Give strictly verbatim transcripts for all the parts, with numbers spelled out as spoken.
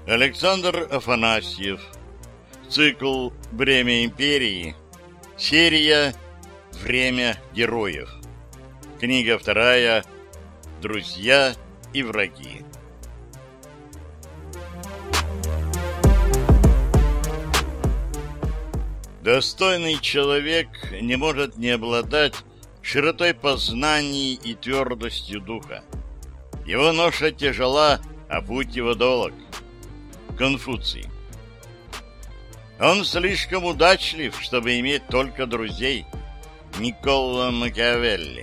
Александр Афанасьев. Цикл «Бремя империи». Серия «Время героев». Книга вторая. Друзья и враги. Достойный человек не может не обладать широтой познаний и твердостью духа. Его ноша тяжела, а путь его долог. Конфуций. Он слишком удачлив, чтобы иметь только друзей. Никколо Макиавелли.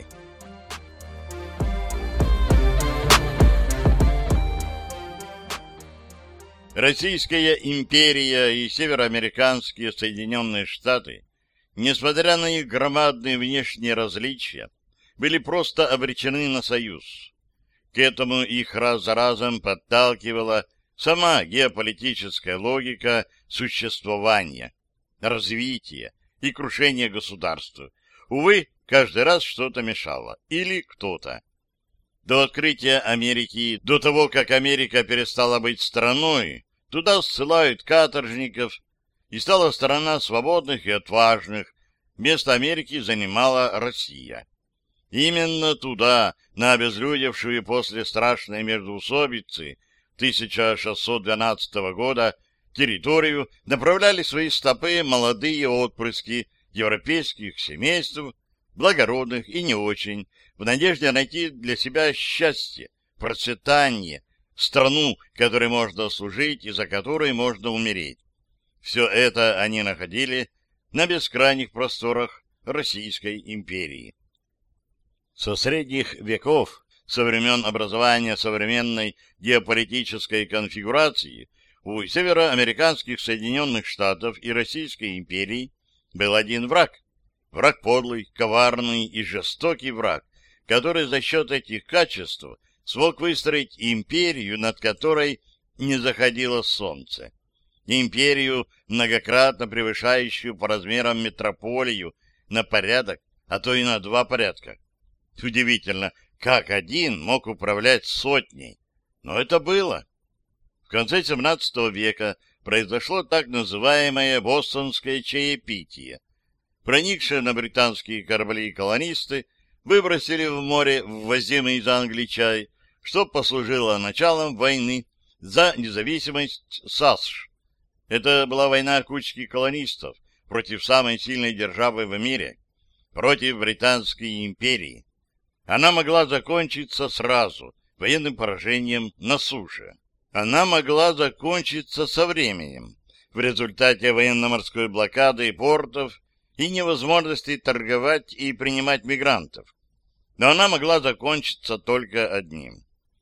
Российская империя и североамериканские Соединенные Штаты, несмотря на их громадные внешние различия, были просто обречены на союз. К этому их раз за разом подталкивала сама геополитическая логика существования, развития и крушения государства. Увы, каждый раз что-то мешало. Или кто-то. До открытия Америки, до того, как Америка перестала быть страной, туда ссылают каторжников, и стала страна свободных и отважных. Место Америки занимала Россия. Именно туда, на обезлюдевшую после страшной междоусобицы тысяча шестьсот двенадцатого года территорию, направляли свои стопы молодые отпрыски европейских семейств, благородных и не очень, в надежде найти для себя счастье, процветание, страну, которой можно служить и за которой можно умереть. Все это они находили на бескрайних просторах Российской империи. Со средних веков, со времен образования современной геополитической конфигурации, у североамериканских Соединенных Штатов и Российской империи был один враг. Враг подлый, коварный и жестокий враг, который за счет этих качеств смог выстроить империю, над которой не заходило солнце. Империю, многократно превышающую по размерам метрополию на порядок, а то и на два порядка. Удивительно, как один мог управлять сотней. Но это было. В конце семнадцатого века произошло так называемое «Бостонское чаепитие». Проникшие на британские корабли колонисты выбросили в море ввозимый из Англии чай, что послужило началом войны за независимость САСШ. Это была война кучки колонистов против самой сильной державы в мире, против Британской империи. Она могла закончиться сразу, военным поражением на суше. Она могла закончиться со временем, в результате военно-морской блокады портов и невозможности торговать и принимать мигрантов. Но она могла закончиться только одним.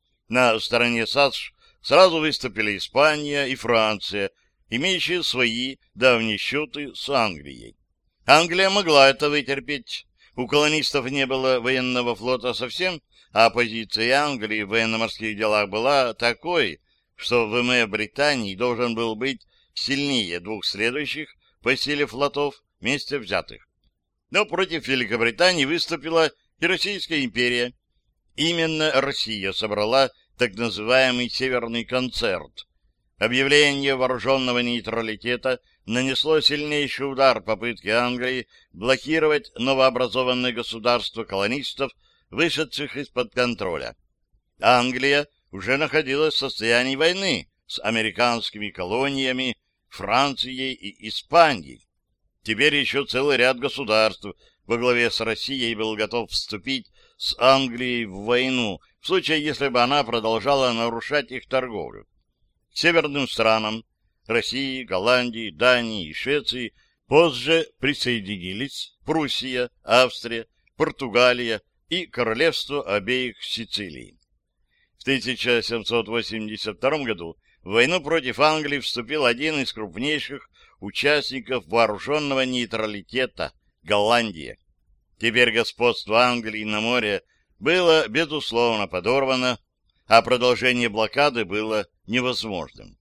На стороне САСШ сразу выступили Испания и Франция, имеющие свои давние счеты с Англией. Англия могла это вытерпеть. У колонистов не было военного флота совсем, а позиция Англии в военно-морских делах была такой, что ВМФ Британии должен был быть сильнее двух следующих по силе флотов вместе взятых. Но против Великобритании выступила и Российская империя. Именно Россия собрала так называемый «Северный концерт». Объявление вооруженного нейтралитета нанесло сильнейший удар попытке Англии блокировать новообразованное государство колонистов, вышедших из-под контроля. Англия уже находилась в состоянии войны с американскими колониями, Францией и Испанией. Теперь еще целый ряд государств во главе с Россией был готов вступить с Англией в войну, в случае, если бы она продолжала нарушать их торговлю. К северным странам России, Голландии, Дании и Швеции позже присоединились Пруссия, Австрия, Португалия и королевство обеих Сицилий. В тысяча семьсот восемьдесят втором году в войну против Англии вступил один из крупнейших участников вооруженного нейтралитета — Голландия. Теперь господство Англии на море было, безусловно, подорвано, а продолжение блокады было невозможным.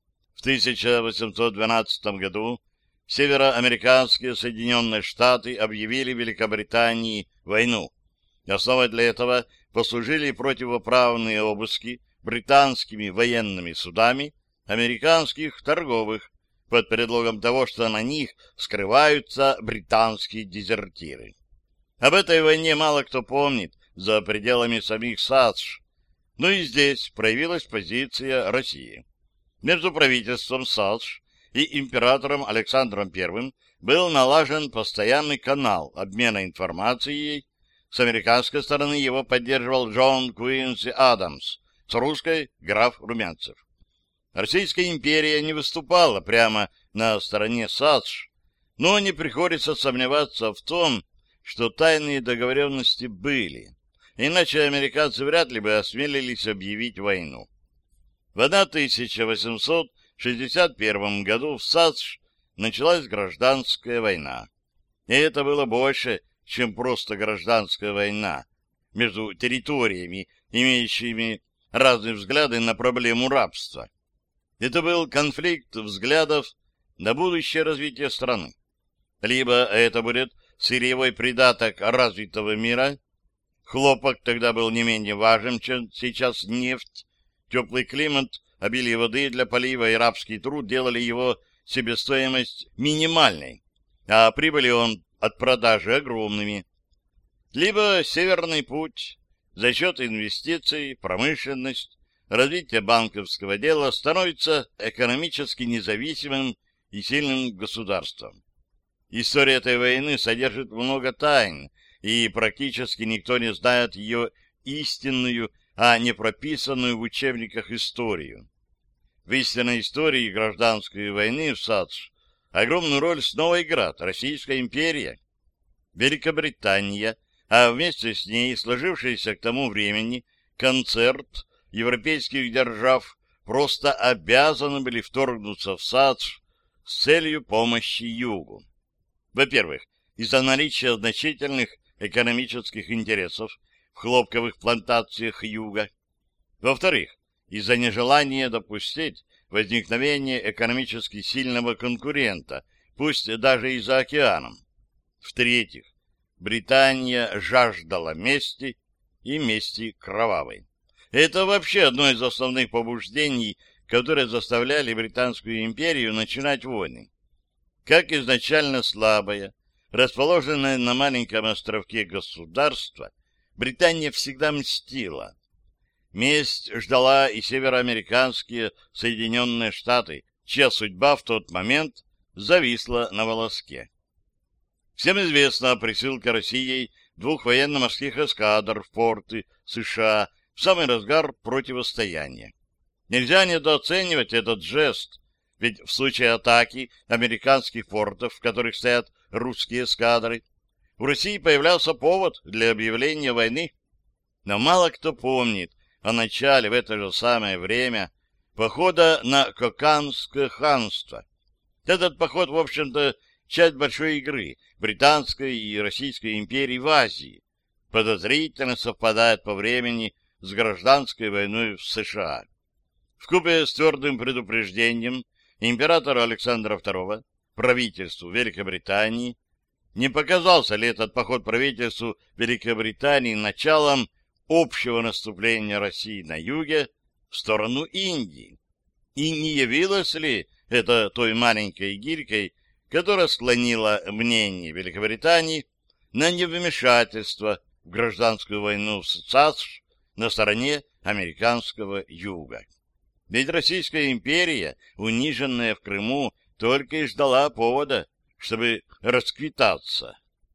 В тысяча восемьсот двенадцатом году североамериканские Соединенные Штаты объявили Великобритании войну. Основой для этого послужили противоправные обыски британскими военными судами американских торговых, под предлогом того, что на них скрываются британские дезертиры. Об этой войне мало кто помнит за пределами самих САДШ, но и здесь проявилась позиция России. Между правительством САДШ и императором Александром Первым был налажен постоянный канал обмена информацией. С американской стороны его поддерживал Джон Куинси Адамс, с русской — граф Румянцев. Российская империя не выступала прямо на стороне САДШ, но не приходится сомневаться в том, что тайные договоренности были, иначе американцы вряд ли бы осмелились объявить войну. В тысяча восемьсот шестьдесят первом году в САДШ началась гражданская война. И это было больше, чем просто гражданская война между территориями, имеющими разные взгляды на проблему рабства. Это был конфликт взглядов на будущее развитие страны. Либо это будет сырьевой придаток развитого мира, хлопок тогда был не менее важен, чем сейчас нефть, теплый климат, обилие воды для полива и рабский труд делали его себестоимость минимальной, а прибыли он от продажи огромными. Либо северный путь за счет инвестиций, промышленность, развитие банковского дела становится экономически независимым и сильным государством. История этой войны содержит много тайн, и практически никто не знает ее истинную, а не прописанную в учебниках историю. В истинной истории гражданской войны в САДШ огромную роль снова играет Российская империя. Великобритания, а вместе с ней сложившийся к тому времени концерт европейских держав просто обязаны были вторгнуться в САДШ с целью помощи Югу. Во-первых, из-за наличия значительных экономических интересов в хлопковых плантациях Юга. Во-вторых, из-за нежелания допустить возникновение экономически сильного конкурента, пусть даже и за океаном. В-третьих, Британия жаждала мести, и мести кровавой. Это вообще одно из основных побуждений, которые заставляли Британскую империю начинать войны. Как изначально слабое, расположенное на маленьком островке государство, Британия всегда мстила. Месть ждала и североамериканские Соединенные Штаты, чья судьба в тот момент зависла на волоске. Всем известна присылка Россией двух военно-морских эскадр в порты США в самый разгар противостояния. Нельзя недооценивать этот жест, ведь в случае атаки американских портов, в которых стоят русские эскадры, у России появлялся повод для объявления войны. Но мало кто помнит о начале в это же самое время похода на Коканское ханство. Этот поход, в общем-то, часть большой игры Британской и Российской империи в Азии, подозрительно совпадает по времени с гражданской войной в США. Вкупе с твердым предупреждением императора Александра Второго правительству Великобритании, не показался ли этот поход правительству Великобритании началом общего наступления России на юге в сторону Индии? И не явилось ли это той маленькой гирькой, которая склонила мнение Великобритании на невмешательство в гражданскую войну в САДШ на стороне американского юга? Ведь Российская империя, униженная в Крыму, только и ждала повода, чтобы расквитаться.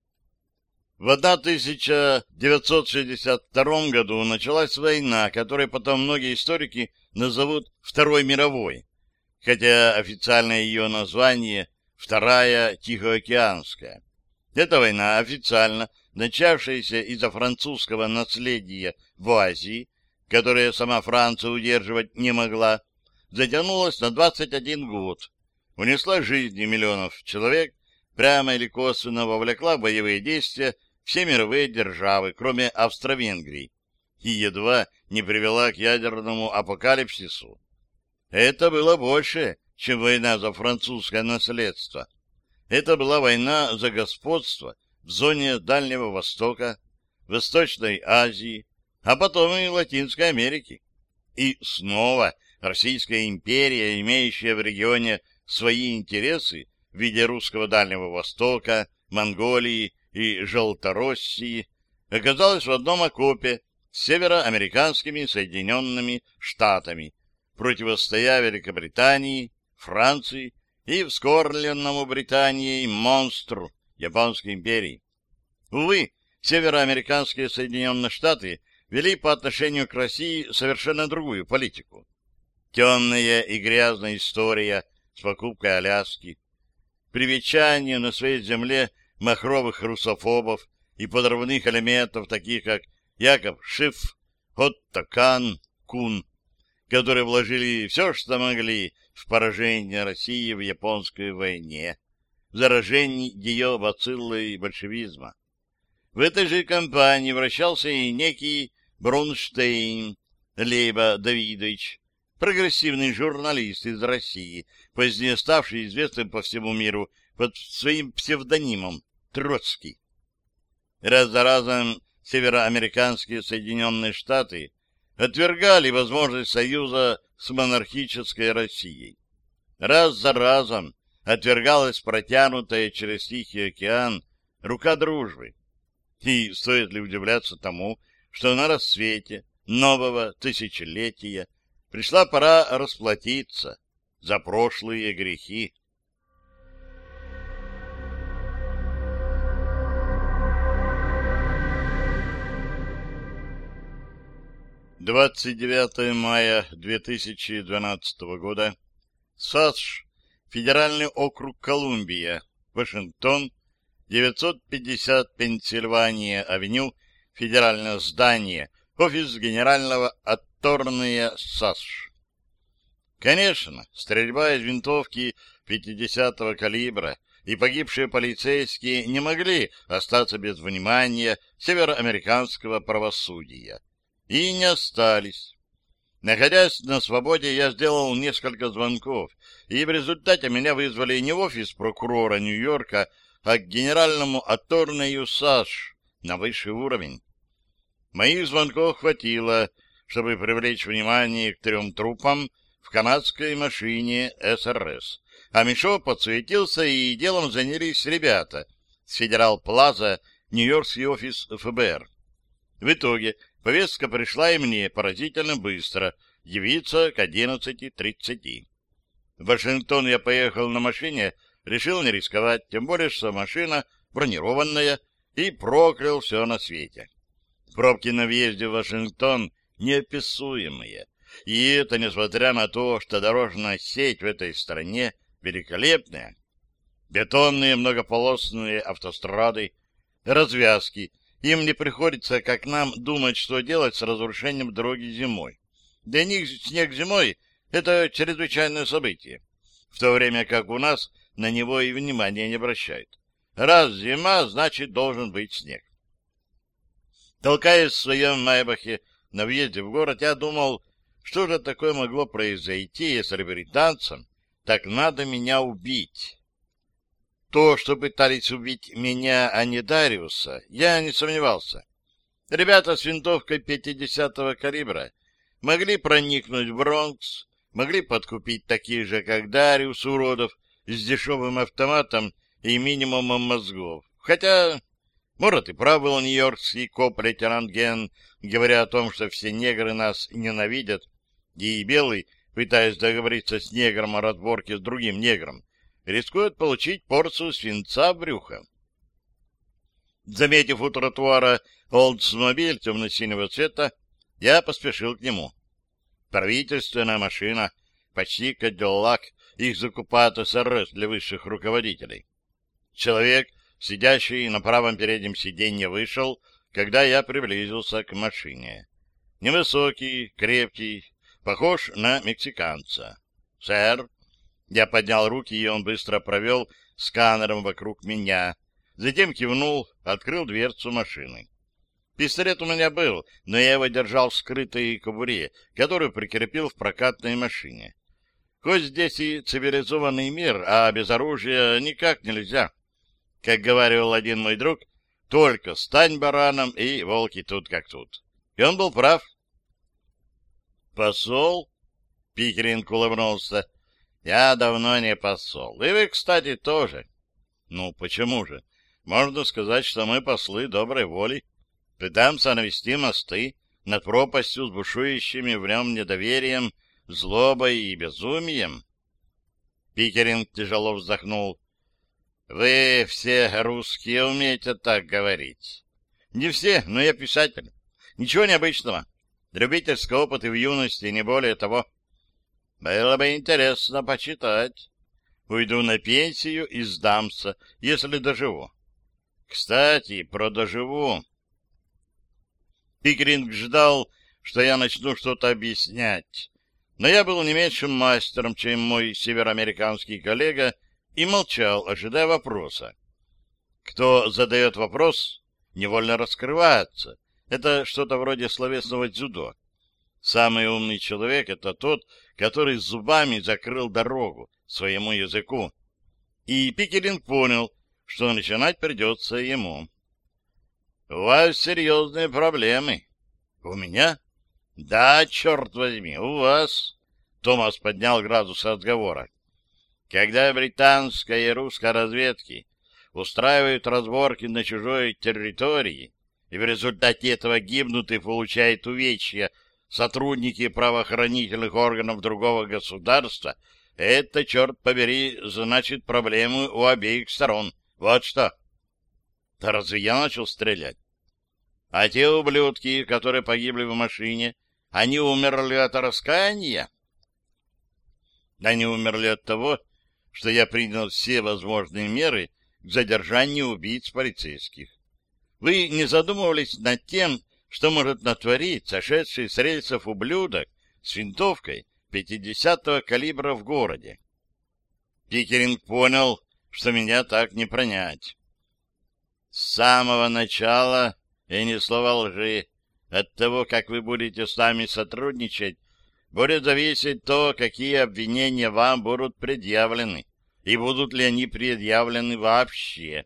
В тысяча девятьсот шестьдесят втором году началась война, которую потом многие историки назовут Второй мировой, хотя официальное ее название Вторая Тихоокеанская. Эта война официально, начавшаяся из-за французского наследия в Азии, которое сама Франция удерживать не могла, затянулась на двадцать один год, унесла жизни миллионов человек, прямо или косвенно вовлекла в боевые действия все мировые державы, кроме Австро-Венгрии, и едва не привела к ядерному апокалипсису. Это было больше, чем война за французское наследство. Это была война за господство в зоне Дальнего Востока, Восточной Азии, а потом и Латинской Америки. И снова Российская империя, имеющая в регионе свои интересы в виде русского Дальнего Востока, Монголии и Желтороссии, оказалась в одном окопе с североамериканскими Соединенными Штатами, противостоя Великобритании, Франции и вскормленному Британией монстру Японской империи. Увы, североамериканские Соединенные Штаты вели по отношению к России совершенно другую политику. Темная и грязная история с покупкой Аляски, привечание на своей земле махровых русофобов и подрывных элементов, таких как Яков Шиф, Отто Кан, Кун, которые вложили все, что могли, в поражение России в японской войне, в заражение ее бациллой большевизма. В этой же кампании вращался и некий Бронштейн Лейба Давидович, прогрессивный журналист из России, позднее ставший известным по всему миру под своим псевдонимом Троцкий. Раз за разом североамериканские Соединенные Штаты отвергали возможность союза с монархической Россией. Раз за разом отвергалась протянутая через Тихий океан рука дружбы. И стоит ли удивляться тому, что на рассвете нового тысячелетия пришла пора расплатиться за прошлые грехи. двадцать девятое мая две тысячи двенадцатого года. САСШ, Федеральный округ Колумбия, Вашингтон, девятьсот пятьдесят Пенсильвания-авеню, федеральное здание, офис генерального атторния САСШ. Конечно, стрельба из винтовки пятидесятого калибра и погибшие полицейские не могли остаться без внимания североамериканского правосудия. И не остались. Находясь на свободе, я сделал несколько звонков, и в результате меня вызвали не в офис прокурора Нью-Йорка, а к генеральному атторнию САСШ на высший уровень. Моих звонков хватило, чтобы привлечь внимание к трем трупам в канадской машине СРС. А Мишо подсуетился, и делом занялись ребята с Федерал Плаза, Нью-Йоркский офис ФБР. В итоге повестка пришла и мне поразительно быстро, явиться к одиннадцати тридцати. В Вашингтон я поехал на машине, решил не рисковать, тем более, что машина бронированная, и проклял все на свете. Пробки на въезде в Вашингтон неописуемые, и это несмотря на то, что дорожная сеть в этой стране великолепная. Бетонные многополосные автострады, развязки. Им не приходится, как нам, думать, что делать с разрушением дороги зимой. Для них снег зимой — это чрезвычайное событие, в то время как у нас на него и внимания не обращают. Раз зима, значит, должен быть снег. Толкаясь в своем Майбахе на въезде в город, я думал, что же такое могло произойти, если британцам так надо меня убить. То, что пытались убить меня, а не Дариуса, я не сомневался. Ребята с винтовкой пятидесятого калибра могли проникнуть в Бронкс, могли подкупить таких же, как Дариус, уродов, с дешевым автоматом и минимумом мозгов. Хотя, может, и прав был нью-йоркский коп-лейтенант Ген, говоря о том, что все негры нас ненавидят, и белый, пытаясь договориться с негром о разборке с другим негром, рискует получить порцию свинца в брюхо. Заметив у тротуара Олдсмобиль темно-синего цвета, я поспешил к нему. Правительственная машина, почти Кадиллак, их закупает СРС для высших руководителей. Человек, сидящий на правом переднем сиденье, вышел, когда я приблизился к машине. Невысокий, крепкий, похож на мексиканца. «Сэр». Я поднял руки, и он быстро провел сканером вокруг меня. Затем кивнул, открыл дверцу машины. Пистолет у меня был, но я его держал в скрытой кобуре, которую прикрепил в прокатной машине. Хоть здесь и цивилизованный мир, а без оружия никак нельзя. Как говорил один мой друг, только стань бараном, и волки тут как тут. И он был прав. «Посол?» Пикеринг улыбнулся. Я давно не посол. И вы, кстати, тоже. Ну, почему же? Можно сказать, что мы послы доброй воли. Пытаемся навести мосты над пропастью с бушующими в нем недоверием, злобой и безумием. Пикеринг тяжело вздохнул. Вы все русские умеете так говорить. Не все, но я писатель. Ничего необычного. Любительский опыт и в юности, не более того. Было бы интересно почитать. Уйду на пенсию и сдамся, если доживу. Кстати, про доживу. Пикеринг ждал, что я начну что-то объяснять. Но я был не меньшим мастером, чем мой североамериканский коллега, и молчал, ожидая вопроса. Кто задает вопрос, невольно раскрывается. Это что-то вроде словесного дзюдо. Самый умный человек — это тот, который зубами закрыл дорогу своему языку. И Пикеринг понял, что начинать придется ему. — У вас серьезные проблемы. — У меня? — Да, черт возьми, у вас. Томас поднял градус разговора. Когда британская и русская разведки устраивают разборки на чужой территории, и в результате этого гибнут и получают увечья сотрудники правоохранительных органов другого государства, это, черт побери, значит проблемы у обеих сторон. Вот что. Да разве я начал стрелять? А те ублюдки, которые погибли в машине, они умерли от раскаяния? Они умерли от того, что я принял все возможные меры к задержанию убийц полицейских. Вы не задумывались над тем, что может натворить сошедший с рельсов ублюдок с винтовкой пятидесятого калибра в городе? Пикеринг понял, что меня так не пронять. С самого начала, и ни слова лжи, от того, как вы будете с нами сотрудничать, будет зависеть то, какие обвинения вам будут предъявлены, и будут ли они предъявлены вообще.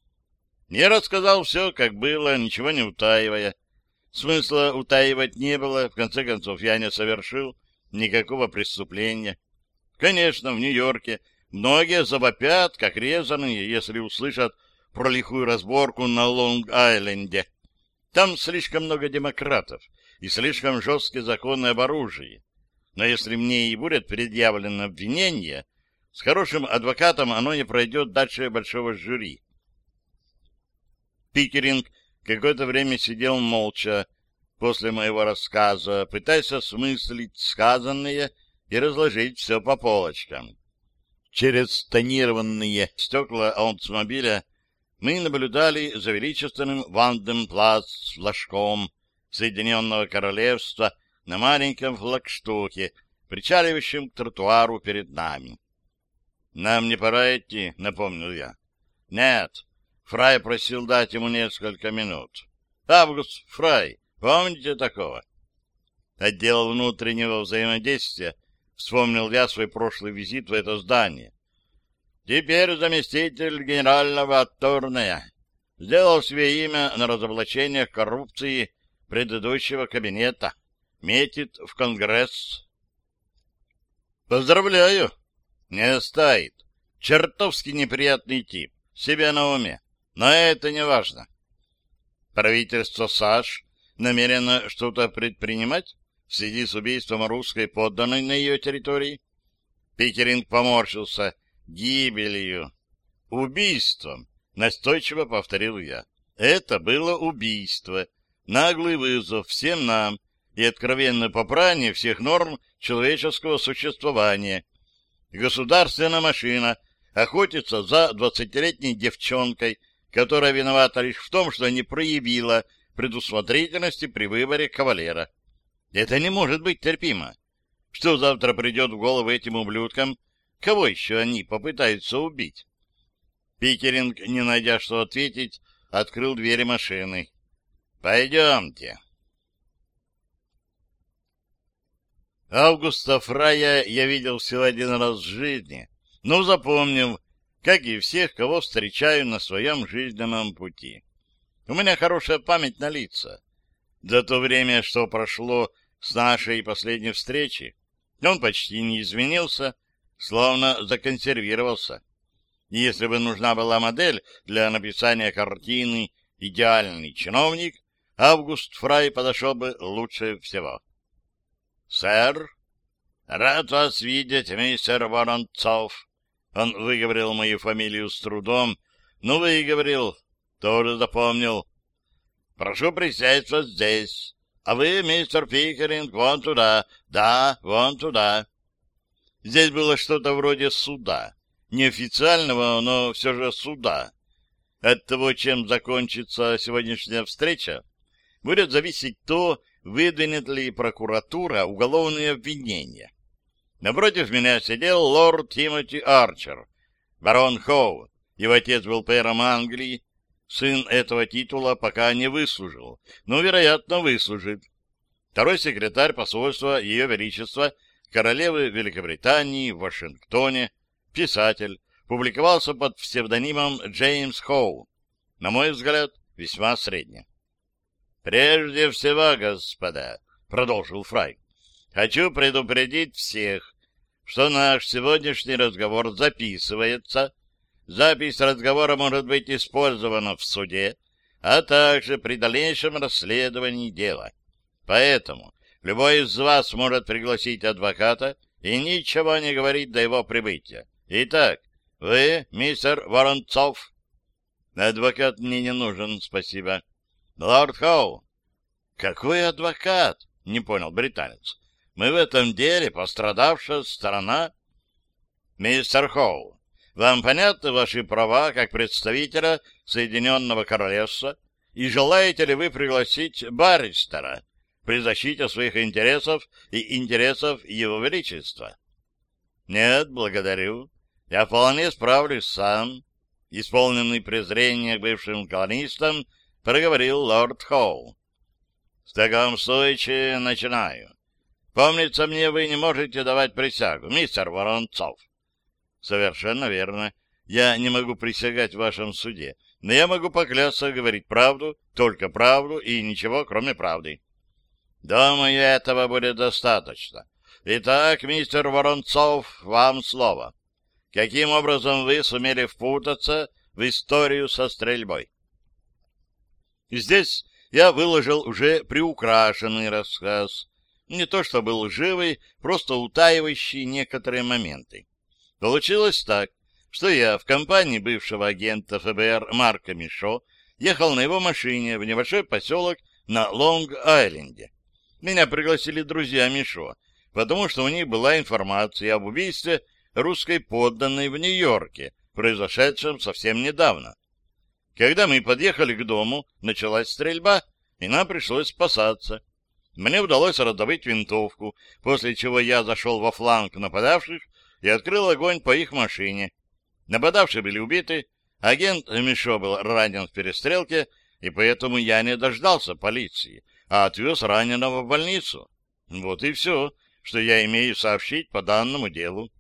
Я рассказал все, как было, ничего не утаивая. Смысла утаивать не было, в конце концов, я не совершил никакого преступления. Конечно, в Нью-Йорке многие завопят, как резаные, если услышат про лихую разборку на Лонг-Айленде. Там слишком много демократов и слишком жесткие законы об оружии. Но если мне и будет предъявлено обвинение, с хорошим адвокатом оно не пройдет дальше большого жюри. Пикеринг какое-то время сидел молча после моего рассказа, пытаясь осмыслить сказанное и разложить все по полочкам. Через тонированные стекла Олдсмобиля мы наблюдали за величественным Ванденплац флажком Соединенного Королевства на маленьком флагштоке, причаливающем к тротуару перед нами. «Нам не пора идти», — напомнил я. «Нет». Фрай просил дать ему несколько минут. «Август Фрай, помните такого?» Отдел внутреннего взаимодействия, вспомнил я свой прошлый визит в это здание. Теперь заместитель генерального Атторная сделал себе имя на разоблачениях коррупции предыдущего кабинета. Метит в Конгресс. Поздравляю. Не стоит. Чертовски неприятный тип. Себе на уме. Но это не важно. Правительство САШ намерено что-то предпринимать в связи с убийством русской подданной на ее территории? Пикеринг поморщился. Гибелью. Убийством. Настойчиво повторил я. Это было убийство. Наглый вызов всем нам и откровенное попрание всех норм человеческого существования. Государственная машина охотится за двадцатилетней девчонкой, которая виновата лишь в том, что не проявила предусмотрительности при выборе кавалера. Это не может быть терпимо. Что завтра придет в голову этим ублюдкам? Кого еще они попытаются убить? Пикеринг, не найдя что ответить, открыл двери машины. «Пойдемте». Августа Фрая я видел всего один раз в жизни, но запомнил, как и всех, кого встречаю на своем жизненном пути. У меня хорошая память на лица. За то время, что прошло с нашей последней встречи, Он почти не изменился, словно законсервировался. И если бы нужна была модель для написания картины «Идеальный чиновник», Август Фрай подошел бы лучше всего. — Сэр, рад вас видеть, мистер Воронцов. Он выговорил мою фамилию с трудом, но выговорил, тоже запомнил. — Прошу присесть вот здесь. А вы, мистер Пикеринг, вон туда. Да, вон туда. Здесь было что-то вроде суда. Неофициального, но все же суда. От того, чем закончится сегодняшняя встреча, будет зависеть то, выдвинет ли прокуратура уголовные обвинения. Напротив меня сидел лорд Тимоти Арчер, барон Хоу. Его отец был пэром Англии. Сын этого титула пока не выслужил, но, вероятно, выслужит. Второй секретарь посольства Ее Величества, королевы Великобритании в Вашингтоне, писатель, публиковался под псевдонимом Джеймс Хоу. На мой взгляд, весьма средне. «Прежде всего, господа», — продолжил Фрай, — «хочу предупредить всех, что наш сегодняшний разговор записывается. Запись разговора может быть использована в суде, а также при дальнейшем расследовании дела. Поэтому любой из вас может пригласить адвоката и ничего не говорить до его прибытия. Итак, вы, мистер Воронцов?» «Адвокат мне не нужен, спасибо». «Лорд Хоу». «Какой адвокат?» — не понял британец. «Мы в этом деле пострадавшая сторона». «Мистер Хоу, вам понятны ваши права как представителя Соединенного Королевства, и желаете ли вы пригласить барристера при защите своих интересов и интересов Его Величества?» «Нет, благодарю. Я вполне справлюсь сам», — исполненный презрения к бывшим колонистам, проговорил лорд Хоу. «В таком случае начинаю. Помнится мне, вы не можете давать присягу, мистер Воронцов». «Совершенно верно. Я не могу присягать в вашем суде, но я могу поклясться говорить правду, только правду и ничего, кроме правды». «Думаю, этого будет достаточно. Итак, мистер Воронцов, вам слово. Каким образом вы сумели впутаться в историю со стрельбой?» Здесь я выложил уже приукрашенный рассказ. Не то чтобы лживый, просто утаивающий некоторые моменты. Получилось так, что я в компании бывшего агента эф бэ эр Марка Мишо ехал на его машине в небольшой поселок на Лонг-Айленде. Меня пригласили друзья Мишо, потому что у них была информация об убийстве русской подданной в Нью-Йорке, произошедшем совсем недавно. Когда мы подъехали к дому, началась стрельба, и нам пришлось спасаться. Мне удалось раздобыть винтовку, после чего я зашел во фланг нападавших и открыл огонь по их машине. Нападавшие были убиты, агент Мишо был ранен в перестрелке, и поэтому я не дождался полиции, а отвез раненого в больницу. Вот и все, что я имею сообщить по данному делу.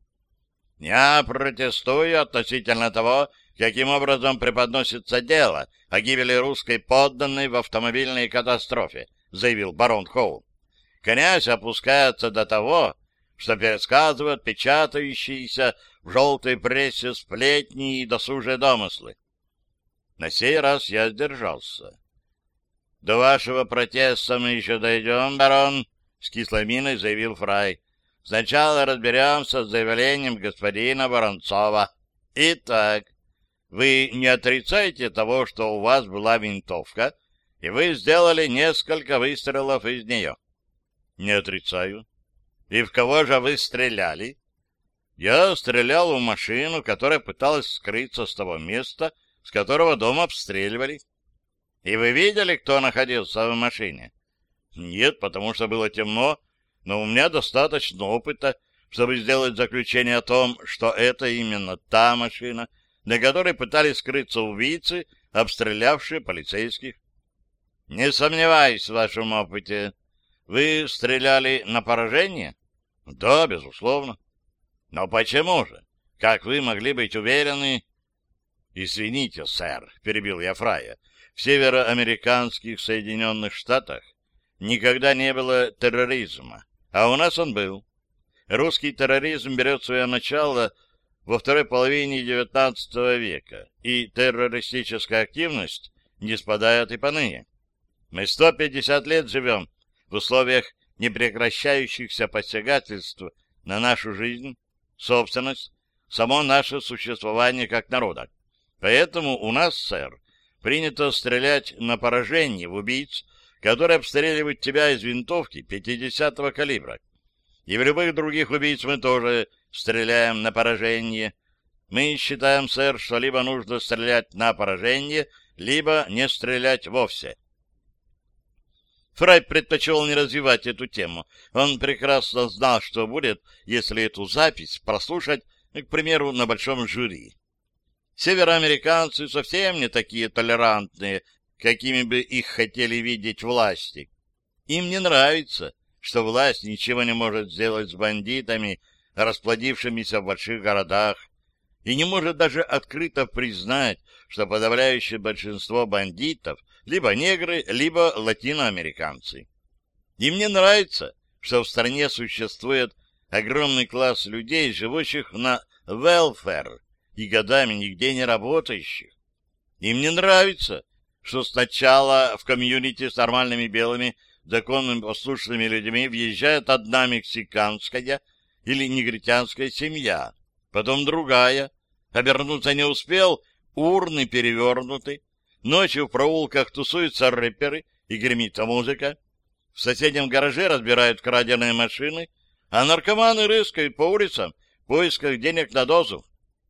Я протестую относительно того, каким образом преподносится дело о гибели русской подданной в автомобильной катастрофе, заявил барон Хоу. Князь опускается до того, что пересказывают печатающиеся в желтой прессе сплетни и досужие домыслы. На сей раз я сдержался. — До вашего протеста мы еще дойдем, барон, — с кислой миной заявил Фрай. — Сначала разберемся с заявлением господина Воронцова. Итак, вы не отрицаете того, что у вас была винтовка, и вы сделали несколько выстрелов из нее? — Не отрицаю. — И в кого же вы стреляли? — Я стрелял в машину, которая пыталась скрыться с того места, с которого дом обстреливали. — И вы видели, кто находился в машине? — Нет, потому что было темно, но у меня достаточно опыта, чтобы сделать заключение о том, что это именно та машина, на которой пытались скрыться убийцы, обстрелявшие полицейских. — Не сомневаюсь в вашем опыте. Вы стреляли на поражение? — Да, безусловно. — Но почему же? Как вы могли быть уверены? — Извините, сэр, — перебил я Фрая, — в североамериканских Соединенных Штатах никогда не было терроризма, а у нас он был. Русский терроризм берет свое начало во второй половине девятнадцатого века, и террористическая активность не спадает и поныне. Мы сто пятьдесят лет живем в условиях непрекращающихся посягательств на нашу жизнь, собственность, само наше существование как народа. Поэтому у нас, сэр, принято стрелять на поражение в убийц, которые обстреливают тебя из винтовки пятидесятого калибра. И в любых других убийц мы тоже стреляем на поражение. Мы считаем, сэр, что либо нужно стрелять на поражение, либо не стрелять вовсе. Фрай предпочел не развивать эту тему. Он прекрасно знал, что будет, если эту запись прослушать, к примеру, на большом жюри. Североамериканцы совсем не такие толерантные, какими бы их хотели видеть власти. Им не нравится, что власть ничего не может сделать с бандитами, расплодившимися в больших городах, и не может даже открыто признать, что подавляющее большинство бандитов либо негры, либо латиноамериканцы. Им не нравится, что в стране существует огромный класс людей, живущих на welfare и годами нигде не работающих. Им не нравится, что сначала в комьюнити с нормальными белыми, законными послушными людьми въезжает одна мексиканская или негритянская семья, потом другая, обернуться не успел, урны перевернуты, ночью в проулках тусуются рэперы и гремит музыка, в соседнем гараже разбирают краденые машины, а наркоманы рыскают по улицам в поисках денег на дозу.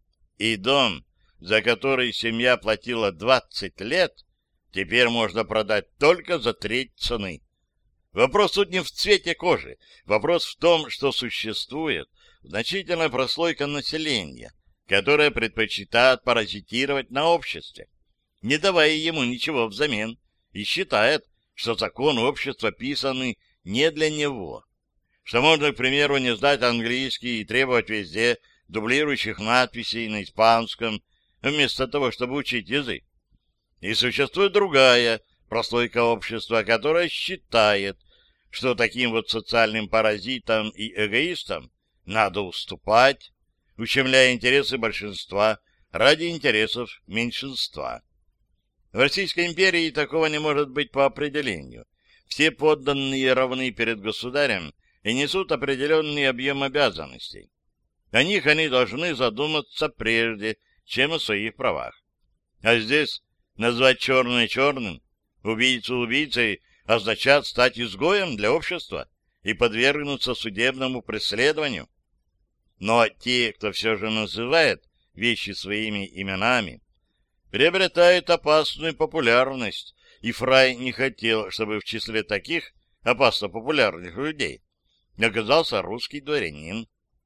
И дом, за который семья платила двадцать лет, теперь можно продать только за треть цены. Вопрос тут не в цвете кожи, вопрос в том, что существует значительная прослойка населения, которая предпочитает паразитировать на обществе, не давая ему ничего взамен, и считает, что законы общества писаны не для него, что можно, к примеру, не знать английский и требовать везде дублирующих надписей на испанском, вместо того, чтобы учить язык. И существует другая прослойка общества, которая считает, что таким вот социальным паразитам и эгоистам надо уступать, ущемляя интересы большинства ради интересов меньшинства. В Российской империи такого не может быть по определению. Все подданные равны перед государем и несут определенный объем обязанностей. О них они должны задуматься прежде, чем о своих правах. А здесь назвать черное черным, убийцу убийцей, означает стать изгоем для общества и подвергнуться судебному преследованию. Но те, кто все же называет вещи своими именами, приобретают опасную популярность, и Фрай не хотел, чтобы в числе таких опасно популярных людей оказался русский дворянин.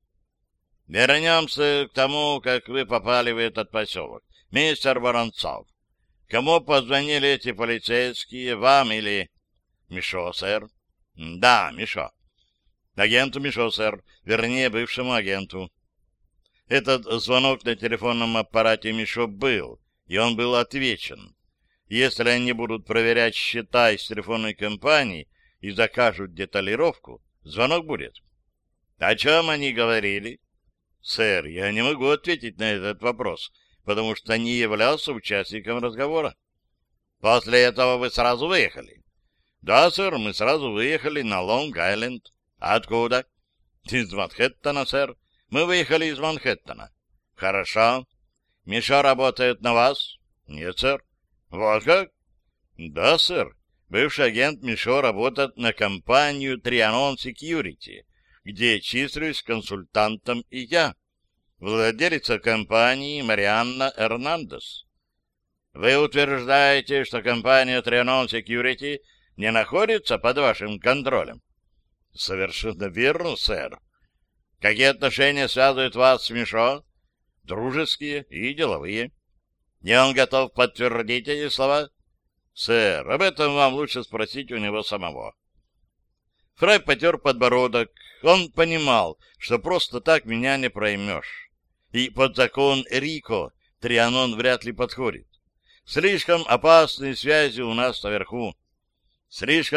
Вернемся к тому, как вы попали в этот поселок, мистер Воронцов. Кому позвонили эти полицейские, вам или... Мишо, сэр. Да, Мишо. Агенту Мишо, сэр. Вернее, бывшему агенту. Этот звонок на телефонном аппарате Мишо был, и он был отвечен. Если они будут проверять счета из телефонной компании и закажут деталировку, звонок будет. О чем они говорили? Сэр, я не могу ответить на этот вопрос, потому что не являлся участником разговора. После этого вы сразу выехали? Да, сэр, мы сразу выехали на Лонг-Айленд. Откуда? Из Манхэттена, сэр. Мы выехали из Манхэттена. Хорошо. Мишо работает на вас? Нет, сэр. Вот как? Да, сэр. Бывший агент Мишо работает на компанию Trianon Security, где числюсь консультантом и я, владелица компании Марианна Эрнандес. Вы утверждаете, что компания Trianon Security не находится под вашим контролем? Совершенно верно, сэр. Какие отношения связывают вас с Мишо? Дружеские и деловые. И он готов подтвердить эти слова? Сэр, об этом вам лучше спросить у него самого. Фрай потер подбородок. Он понимал, что просто так меня не проймешь. И под закон Рико Трианон вряд ли подходит. Слишком опасные связи у нас наверху. Слишком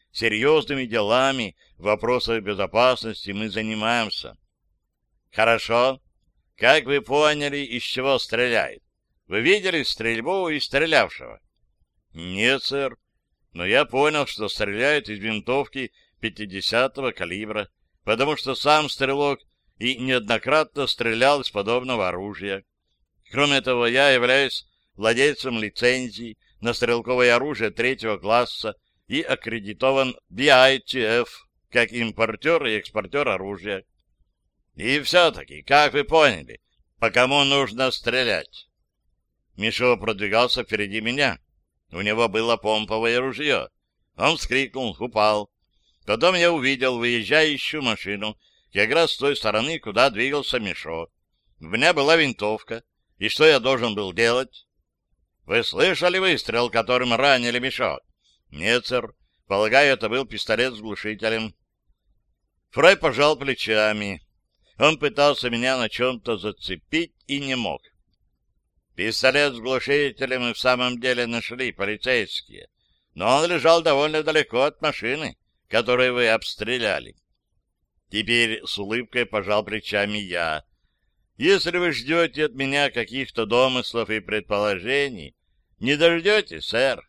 серьезными делами в вопросах безопасности мы занимаемся. Хорошо. Как вы поняли, из чего стреляет? Вы видели стрельбу из стрелявшего? Нет, сэр. Но я понял, что стреляет из винтовки пятидесятого калибра, потому что сам стрелок и неоднократно стрелял из подобного оружия. Кроме того, я являюсь владельцем лицензии на стрелковое оружие третьего класса и аккредитован би ай ти эф как импортер и экспортер оружия. И все-таки, как вы поняли, по кому нужно стрелять? Мишо продвигался впереди меня. У него было помповое ружье. Он вскрикнул, упал. Потом я увидел выезжающую машину, как раз с той стороны, куда двигался Мишо. У меня была винтовка. И что я должен был делать? Вы слышали выстрел, которым ранили Мишо? Нет, сэр. Полагаю, это был пистолет с глушителем. Фрай пожал плечами. Он пытался меня на чем-то зацепить и не мог. Пистолет с глушителем и в самом деле нашли полицейские, но он лежал довольно далеко от машины, которую вы обстреляли. Теперь с улыбкой пожал плечами я. Если вы ждете от меня каких-то домыслов и предположений, не дождетесь, сэр.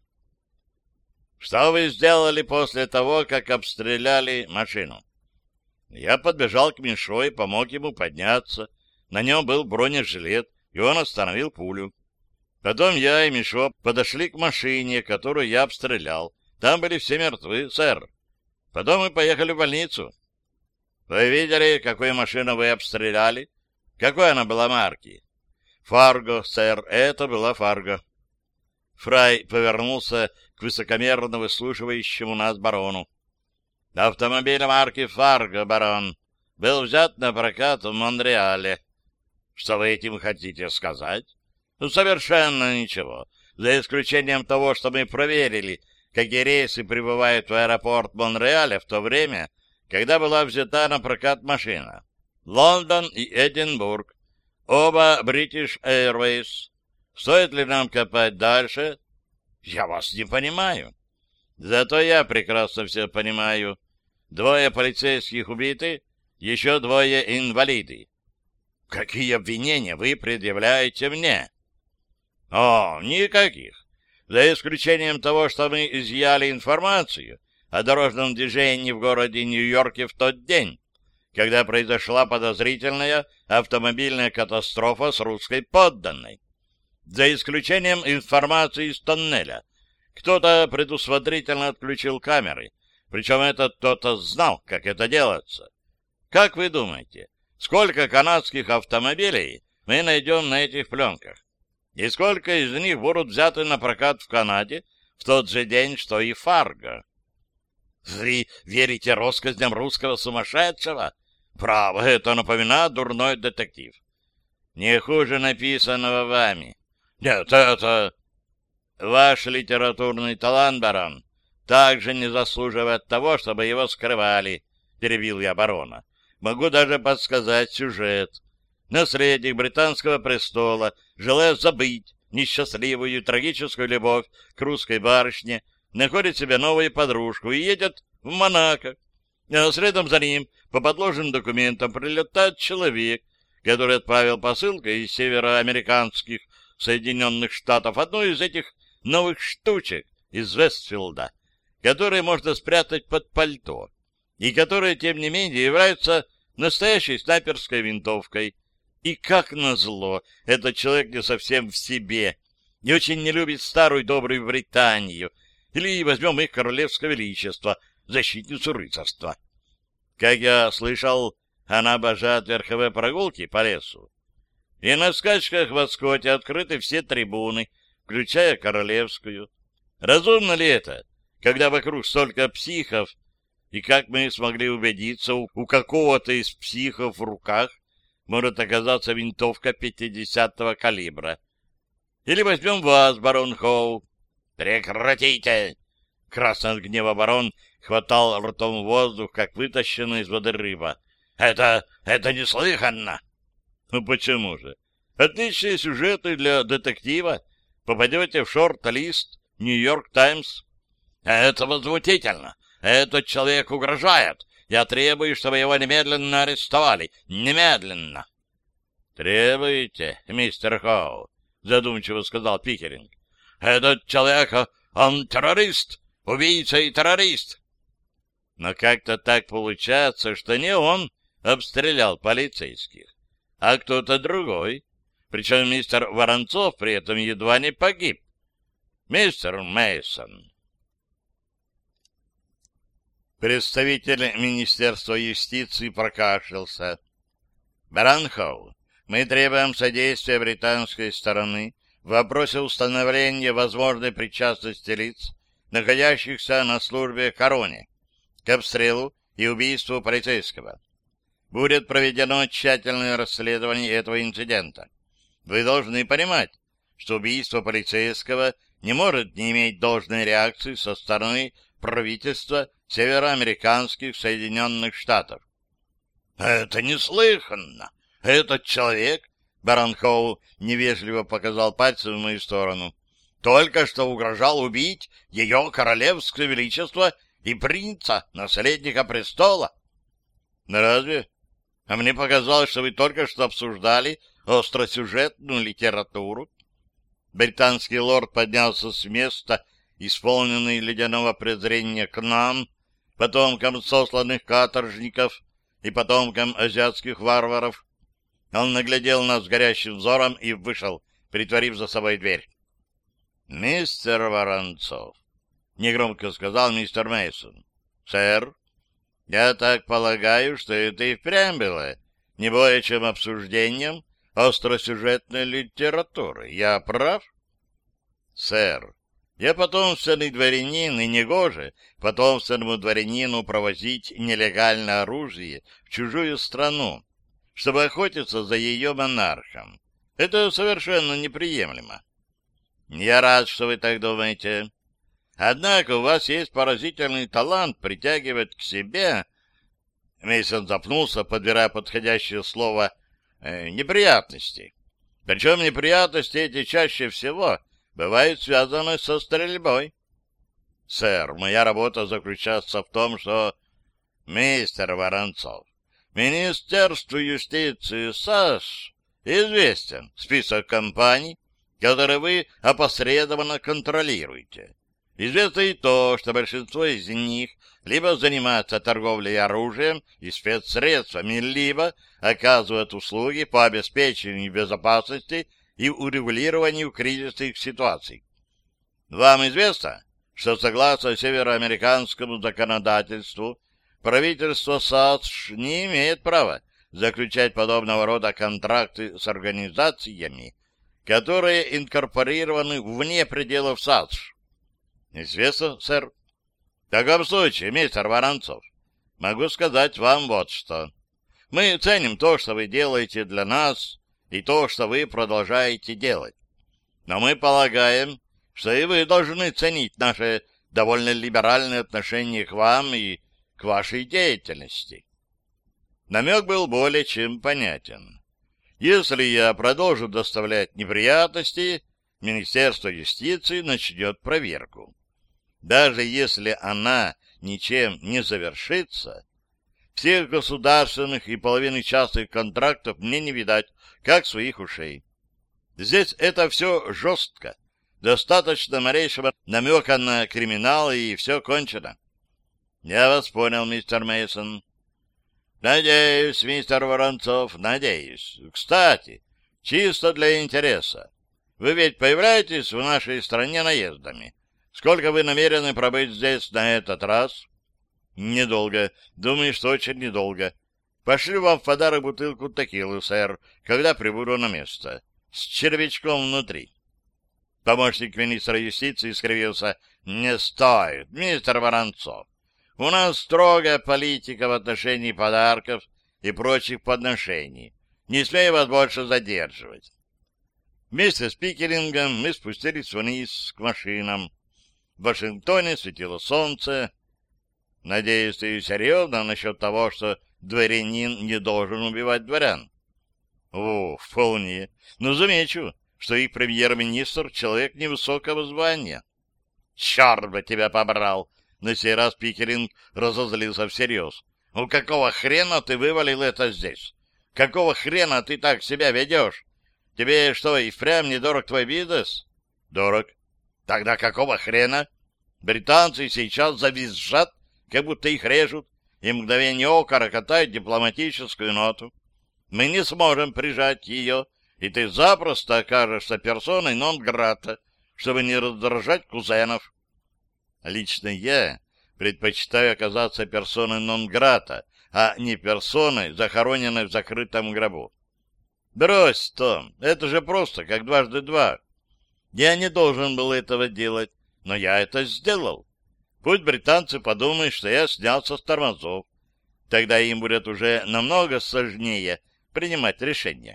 Что вы сделали после того, как обстреляли машину? Я подбежал к Мишо и помог ему подняться. На нем был бронежилет, и он остановил пулю. Потом я и Мишо подошли к машине, которую я обстрелял. Там были все мертвы, сэр. Потом мы поехали в больницу. Вы видели, какую машину вы обстреляли? Какой она была марки? Фарго, сэр, это была Фарго. Фрай повернулся к высокомерно выслушивающему нас барону. Автомобиль марки Фарго, барон, был взят на прокат в Монреале. Что вы этим хотите сказать? Ну, совершенно ничего. За исключением того, что мы проверили, какие рейсы прибывают в аэропорт Монреаля в то время, когда была взята на прокат машина. Лондон и Эдинбург. Оба British Airways. Стоит ли нам копать дальше? Я вас не понимаю. Зато я прекрасно все понимаю. Двое полицейских убиты, еще двое инвалиды. Какие обвинения вы предъявляете мне? О, никаких. За исключением того, что мы изъяли информацию о дорожном движении в городе Нью-Йорке в тот день, когда произошла подозрительная автомобильная катастрофа с русской подданной. За исключением информации из тоннеля. Кто-то предусмотрительно отключил камеры, причем этот кто-то знал, как это делается. Как вы думаете, сколько канадских автомобилей мы найдем на этих пленках? И сколько из них будут взяты на прокат в Канаде в тот же день, что и Фарго? Вы верите россказням русского сумасшедшего? Право, это напоминает дурной детектив. Не хуже написанного вами. Нет, это... Ваш литературный талант, барон, также не заслуживает того, чтобы его скрывали, перебил я барона. Могу даже подсказать сюжет. Наследник британского престола, желая забыть несчастливую и трагическую любовь к русской барышне, находит себе новую подружку и едет в Монако. А следом за ним по подложенным документам прилетает человек, который отправил посылкой из североамериканских Соединенных Штатов одну из этих новых штучек из Вестфилда, которые можно спрятать под пальто, и которые, тем не менее, являются настоящей снайперской винтовкой. И, как назло, этот человек не совсем в себе и очень не любит старую добрую Британию, или возьмем их королевское величество, защитницу рыцарства. Как я слышал, она обожает верховые прогулки по лесу. И на скачках в Аскоте открыты все трибуны, включая королевскую. Разумно ли это, когда вокруг столько психов, и как мы смогли убедиться, у, у какого-то из психов в руках может оказаться винтовка пятидесятого калибра? Или возьмем вас, барон Хоу. Прекратите! Красный от гнева барон хватал ртом воздух, как вытащенный из воды рыба. Это... это неслыханно! Ну почему же? Отличные сюжеты для детектива. Попадете в шорт-лист «Нью-Йорк Таймс». Это возмутительно. Этот человек угрожает. Я требую, чтобы его немедленно арестовали. Немедленно. Требуете, мистер Хоу? Задумчиво сказал Пикеринг. Этот человек, он террорист, убийца и террорист. Но как-то так получается, что не он обстрелял полицейских, а кто-то другой. Причем мистер Воронцов при этом едва не погиб. Мистер Мейсон. Представитель Министерства юстиции прокашлялся. Барон Хоу, мы требуем содействия британской стороны в вопросе установления возможной причастности лиц, находящихся на службе короне, к обстрелу и убийству полицейского. Будет проведено тщательное расследование этого инцидента. Вы должны понимать, что убийство полицейского не может не иметь должной реакции со стороны правительства североамериканских Соединенных Штатов. Это неслыханно! Этот человек, барон Хоу невежливо показал пальцем в мою сторону, только что угрожал убить ее королевское величество и принца, наследника престола. Разве? А мне показалось, что вы только что обсуждали остросюжетную литературу. Британский лорд поднялся с места, исполненный ледяного презрения к нам, потомкам сосланных каторжников и потомкам азиатских варваров. Он наглядел нас горящим взором и вышел, притворив за собой дверь. — Мистер Воронцов, — негромко сказал мистер Мейсон. — Сэр, я так полагаю, что это и впрямь было не более чем обсуждением остросюжетной литературы. Я прав? — Сэр, я потомственный дворянин, и негоже потомственному дворянину провозить нелегальное оружие в чужую страну, чтобы охотиться за ее монархом. Это совершенно неприемлемо. Я рад, что вы так думаете. Однако у вас есть поразительный талант притягивать к себе... Мейсон запнулся, подбирая подходящее слово э, «неприятности». Причем неприятности эти чаще всего бывают связаны со стрельбой. Сэр, моя работа заключается в том, что... Мистер Воронцов, Министерству юстиции САС известен список компаний, которые вы опосредованно контролируете. Известно и то, что большинство из них либо занимаются торговлей оружием и спецсредствами, либо оказывают услуги по обеспечению безопасности и урегулированию кризисных ситуаций. Вам известно, что согласно североамериканскому законодательству правительство САС не имеет права заключать подобного рода контракты с организациями, которые инкорпорированы вне пределов САС. Известно, сэр. В таком случае, мистер Воронцов, могу сказать вам вот что. Мы ценим то, что вы делаете для нас, и то, что вы продолжаете делать. Но мы полагаем, что и вы должны ценить наше довольно либеральное отношение к вам и к вашей деятельности. Намек был более чем понятен. Если я продолжу доставлять неприятности, Министерство юстиции начнет проверку. Даже если она ничем не завершится, всех государственных и половины частных контрактов мне не видать, как своих ушей. Здесь это все жестко. Достаточно малейшего намека на криминал, и все кончено. Я вас понял, мистер Мейсон. Надеюсь, мистер Воронцов, надеюсь. Кстати, чисто для интереса. Вы ведь появляетесь в нашей стране наездами. Сколько вы намерены пробыть здесь на этот раз? Недолго. Думаю, что очень недолго. Пошлю вам в подарок бутылку текилы, сэр, когда прибуду на место. С червячком внутри. Помощник министра юстиции скривился. Не стоит, мистер Воронцов. У нас строгая политика в отношении подарков и прочих подношений. Не смею вас больше задерживать. Вместе с Пикерингом мы спустились вниз к машинам. В Вашингтоне светило солнце. Надеюсь, ты серьезно насчет того, что дворянин не должен убивать дворян? О, вполне. Но замечу, что их премьер-министр — человек невысокого звания. Черт бы тебя побрал! На сей раз Пикеринг разозлился всерьез. «Ну какого хрена ты вывалил это здесь? Какого хрена ты так себя ведешь? Тебе что, и впрямь недорог твой бизнес?» «Дорог». «Тогда какого хрена? Британцы сейчас завизжат, как будто их режут, и мгновение ока рокотают дипломатическую ноту. Мы не сможем прижать ее, и ты запросто окажешься персоной нон-грата, чтобы не раздражать кузенов». Лично я предпочитаю оказаться персоной нон-грата, а не персоной, захороненной в закрытом гробу. Брось, Том, это же просто, как дважды два. Я не должен был этого делать, но я это сделал. Пусть британцы подумают, что я снялся с тормозов. Тогда им будет уже намного сложнее принимать решения.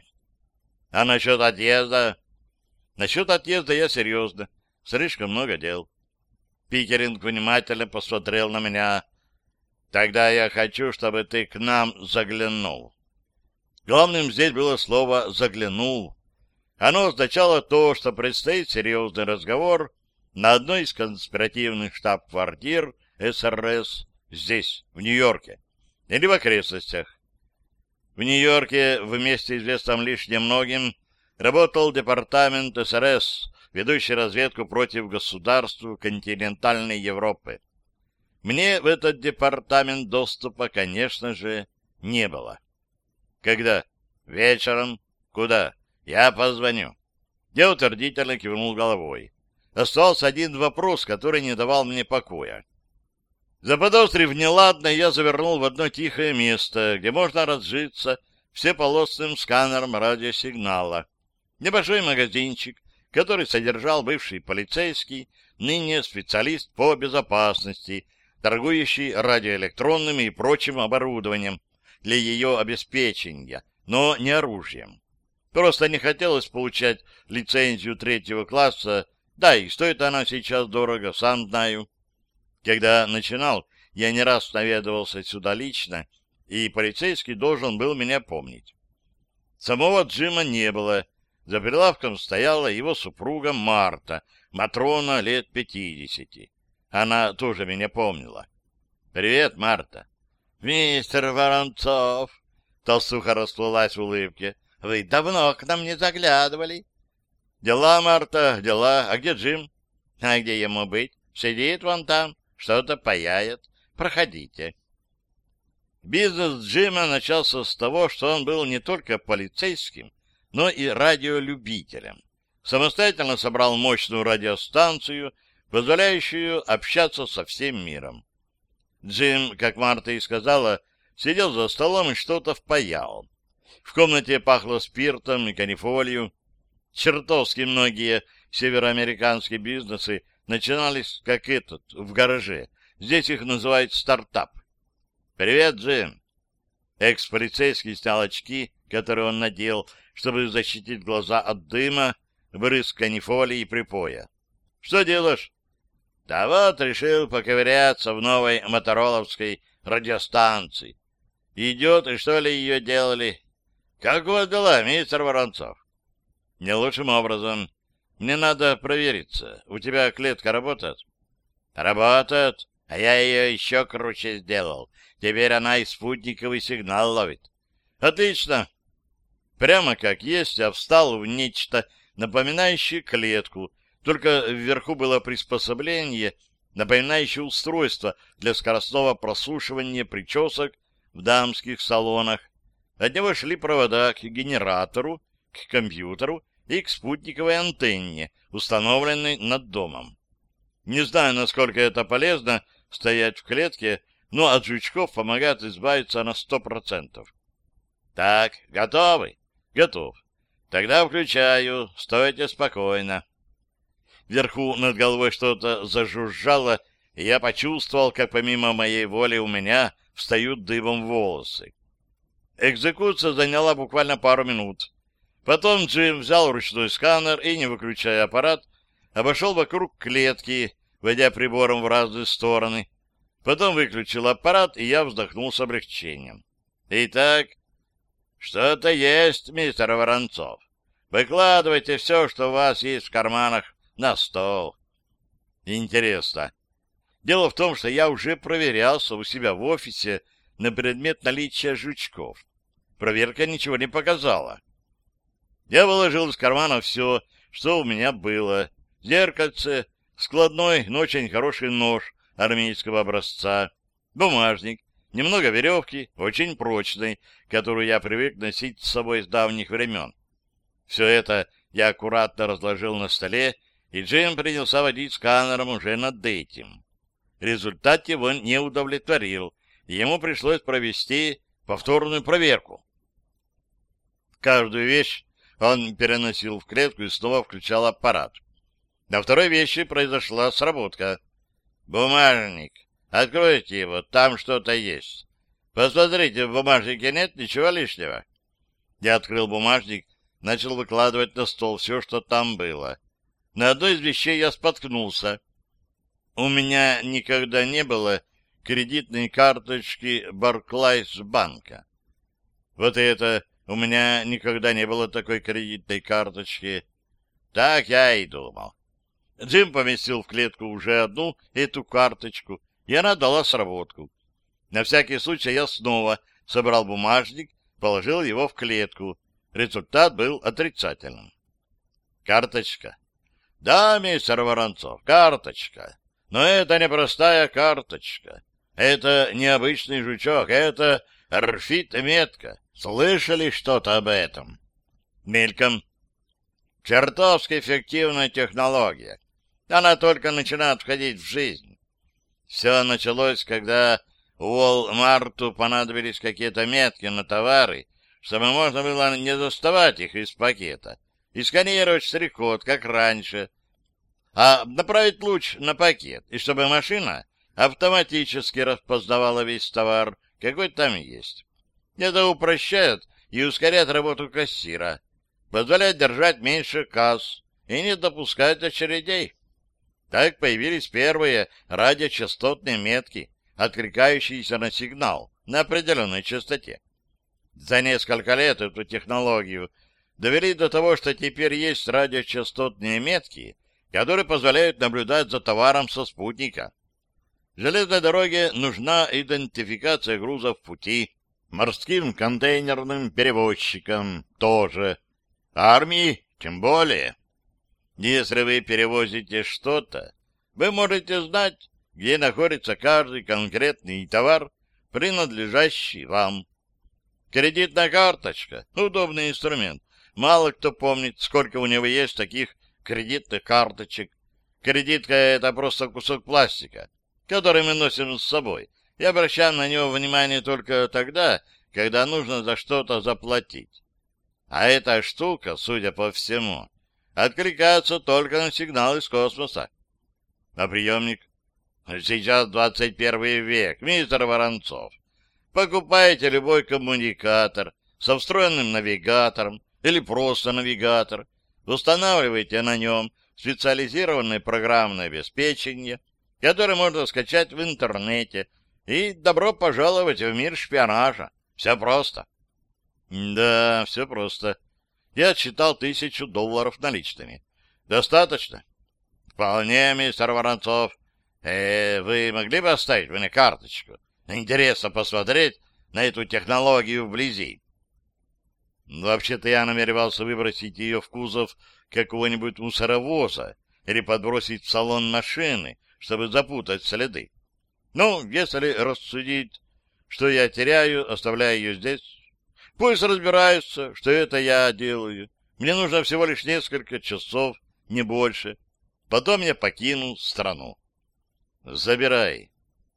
А насчет отъезда? Насчет отъезда я серьезно. Слишком много дел. Пикеринг внимательно посмотрел на меня. Тогда я хочу, чтобы ты к нам заглянул. Главным здесь было слово «заглянул». Оно означало то, что предстоит серьезный разговор на одной из конспиративных штаб-квартир эс эр эс здесь, в Нью-Йорке, или в окрестностях. В Нью-Йорке, в месте известном лишь немногим, работал департамент эс эр эс, ведущий разведку против государств континентальной Европы. Мне в этот департамент доступа, конечно же, не было. Когда? Вечером. Куда? Я позвоню. Я утвердительно кивнул головой. Остался один вопрос, который не давал мне покоя. Заподозрив неладное, я завернул в одно тихое место, где можно разжиться всеполосным сканером радиосигнала. Небольшой магазинчик, который содержал бывший полицейский, ныне специалист по безопасности, торгующий радиоэлектронным и прочим оборудованием для ее обеспечения, но не оружием. Просто не хотелось получать лицензию третьего класса, да и стоит она сейчас дорого, сам знаю. Когда начинал, я не раз наведывался сюда лично, и полицейский должен был меня помнить. Самого Джима не было. За прилавком стояла его супруга Марта, матрона лет пятидесяти. Она тоже меня помнила. «Привет, Марта». «Мистер Воронцов», — толстуха расплылась в улыбке, — «вы давно к нам не заглядывали». «Дела, Марта, дела. А где Джим?» «А где ему быть? Сидит вон там, что-то паяет. Проходите». Бизнес Джима начался с того, что он был не только полицейским, но и радиолюбителем. Самостоятельно собрал мощную радиостанцию, позволяющую общаться со всем миром. Джим, как Марта и сказала, сидел за столом и что-то впаял. В комнате пахло спиртом и канифолью. Чертовски многие североамериканские бизнесы начинались, как этот, в гараже. Здесь их называют стартап. «Привет, Джим!» Экс-полицейский снял очки, которые он надел, чтобы защитить глаза от дыма, брызг канифолии и припоя. «Что делаешь?» «Да вот, решил поковыряться в новой мотороловской радиостанции. Идиоты, что ли, ее делали?» «Как у вас дела, мистер Воронцов?» «Не лучшим образом. Мне надо провериться. У тебя клетка работает?» «Работает, а я ее еще круче сделал. Теперь она и спутниковый сигнал ловит». «Отлично!» Прямо как есть, я встал в нечто, напоминающее клетку, только вверху было приспособление, напоминающее устройство для скоростного прослушивания причесок в дамских салонах. От него шли провода к генератору, к компьютеру и к спутниковой антенне, установленной над домом. Не знаю, насколько это полезно стоять в клетке, но от жучков помогает избавиться на сто процентов. Так, готовы? Готов. Тогда включаю. Стойте спокойно. Вверху над головой что-то зажужжало, и я почувствовал, как помимо моей воли у меня встают дыбом волосы. Экзекуция заняла буквально пару минут. Потом Джим взял ручной сканер и, не выключая аппарат, обошел вокруг клетки, водя прибором в разные стороны. Потом выключил аппарат, и я вздохнул с облегчением. Итак, что-то есть, мистер Воронцов. Выкладывайте все, что у вас есть в карманах, на стол. Интересно. Дело в том, что я уже проверялся у себя в офисе на предмет наличия жучков. Проверка ничего не показала. Я выложил из кармана все, что у меня было. Зеркальце, складной, но очень хороший нож армейского образца, бумажник, немного веревки, очень прочной, которую я привык носить с собой с давних времен. Все это я аккуратно разложил на столе, и Джим принялся водить сканером уже над этим. Результат его не удовлетворил, и ему пришлось провести повторную проверку. Каждую вещь он переносил в клетку и снова включал аппарат. На второй вещи произошла сработка. «Бумажник. Откройте его, там что-то есть. Посмотрите, в бумажнике нет ничего лишнего». Я открыл бумажник, начал выкладывать на стол все, что там было. На одной из вещей я споткнулся. У меня никогда не было кредитной карточки Барклайс банка. Вот это, у меня никогда не было такой кредитной карточки. Так я и думал. Джим поместил в клетку уже одну эту карточку, и она дала сработку. На всякий случай я снова собрал бумажник, положил его в клетку. Результат был отрицательным. Карточка. Да, мистер Воронцов, карточка. Но это не простая карточка. Это необычный жучок, это рфит-метка. Слышали что-то об этом? Мельком. Чертовски эффективная технология. Она только начинает входить в жизнь. Все началось, когда Уолмарту понадобились какие-то метки на товары, чтобы можно было не доставать их из пакета и сканировать штрих-код, как раньше, а направить луч на пакет, и чтобы машина автоматически распознавала весь товар, какой там есть. Это упрощает и ускоряет работу кассира, позволяет держать меньше касс и не допускать очередей. Так появились первые радиочастотные метки, откликающиеся на сигнал на определенной частоте. За несколько лет эту технологию довели до того, что теперь есть радиочастотные метки, которые позволяют наблюдать за товаром со спутника. Железной дороге нужна идентификация грузов в пути, морским контейнерным перевозчикам тоже, армии тем более. Если вы перевозите что-то, вы можете знать, где находится каждый конкретный товар, принадлежащий вам. Кредитная карточка — удобный инструмент. Мало кто помнит, сколько у него есть таких кредитных карточек. Кредитка — это просто кусок пластика, который мы носим с собой, и обращаем на него внимание только тогда, когда нужно за что-то заплатить. А эта штука, судя по всему, откликается только на сигнал из космоса. А приемник? Сейчас двадцать первый век, мистер Воронцов. Покупаете любой коммуникатор со встроенным навигатором или просто навигатор, устанавливаете на нем специализированное программное обеспечение, которое можно скачать в интернете, и добро пожаловать в мир шпионажа. Все просто. Да, все просто. Я отсчитал тысячу долларов наличными. Достаточно? Вполне, мистер Воронцов. Э, вы могли бы оставить мне карточку? Интересно посмотреть на эту технологию вблизи. Вообще-то я намеревался выбросить ее в кузов какого-нибудь мусоровоза или подбросить в салон машины, чтобы запутать следы. Ну, если рассудить, что я теряю, оставляя ее здесь, пусть разбираются, что это я делаю. Мне нужно всего лишь несколько часов, не больше. Потом я покину страну. Забирай.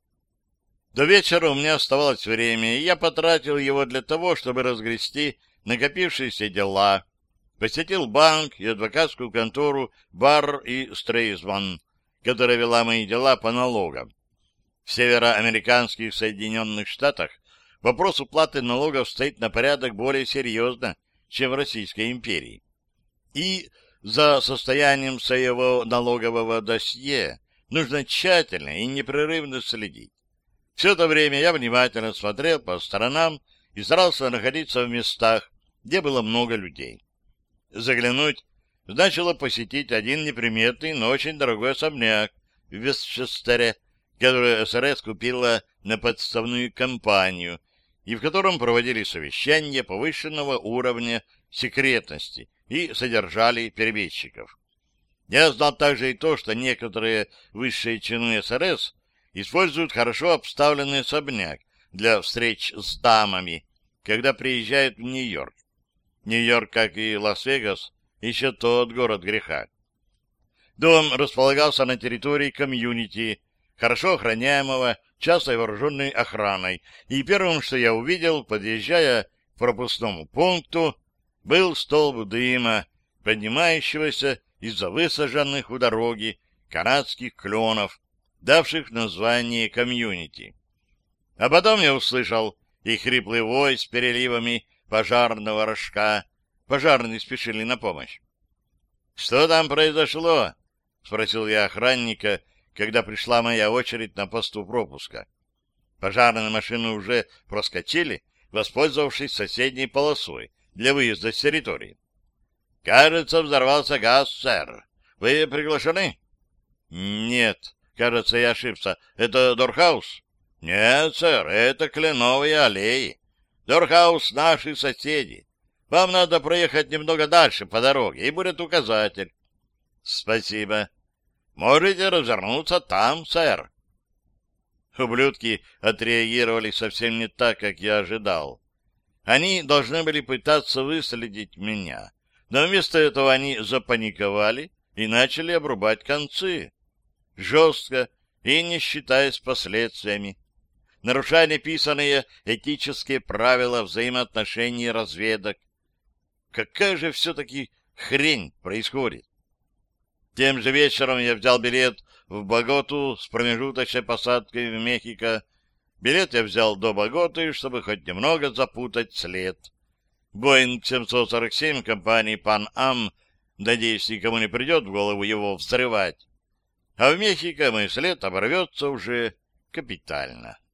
До вечера у меня оставалось время, и я потратил его для того, чтобы разгрести накопившиеся дела. Посетил банк и адвокатскую контору Барр и Стрейзман, которая вела мои дела по налогам. В североамериканских Соединенных Штатах вопрос уплаты налогов стоит на порядок более серьезно, чем в Российской империи. И за состоянием своего налогового досье нужно тщательно и непрерывно следить. Все это время я внимательно смотрел по сторонам и старался находиться в местах, где было много людей. Заглянуть значило посетить один неприметный, но очень дорогой особняк в Вестчестере, которое СРС купила на подставную компанию и в котором проводили совещания повышенного уровня секретности и содержали перебежчиков. Я знал также и то, что некоторые высшие чины СРС используют хорошо обставленный особняк для встреч с дамами, когда приезжают в Нью-Йорк. Нью-Йорк, как и Лас-Вегас, еще тот город греха. Дом располагался на территории комьюнити, хорошо охраняемого частой вооруженной охраной, и первым, что я увидел, подъезжая к пропускному пункту, был столб дыма, поднимающегося из-за высаженных у дороги канадских кленов, давших название комьюнити. А потом я услышал и хриплый вой с переливами пожарного рожка. Пожарные спешили на помощь. — Что там произошло? — спросил я охранника, когда пришла моя очередь на посту пропуска. Пожарные машины уже проскочили, воспользовавшись соседней полосой для выезда с территории. — Кажется, взорвался газ, сэр. Вы приглашены? — Нет, кажется, я ошибся. Это Дорхаус? — Нет, сэр, это Кленовые аллеи. Дорхаус — наши соседи. Вам надо проехать немного дальше по дороге, и будет указатель. — Спасибо. Можете развернуться там, сэр. Ублюдки отреагировали совсем не так, как я ожидал. Они должны были пытаться выследить меня, но вместо этого они запаниковали и начали обрубать концы. Жестко и не считаясь последствиями, нарушая неписанные этические правила взаимоотношений разведок. Какая же все-таки хрень происходит? Тем же вечером я взял билет в Боготу с промежуточной посадкой в Мехико. Билет я взял до Боготы, чтобы хоть немного запутать след. Боинг семьсот сорок семь компании Pan Am, надеюсь, никому не придет в голову его взрывать. А в Мехико мой след оборвется уже капитально.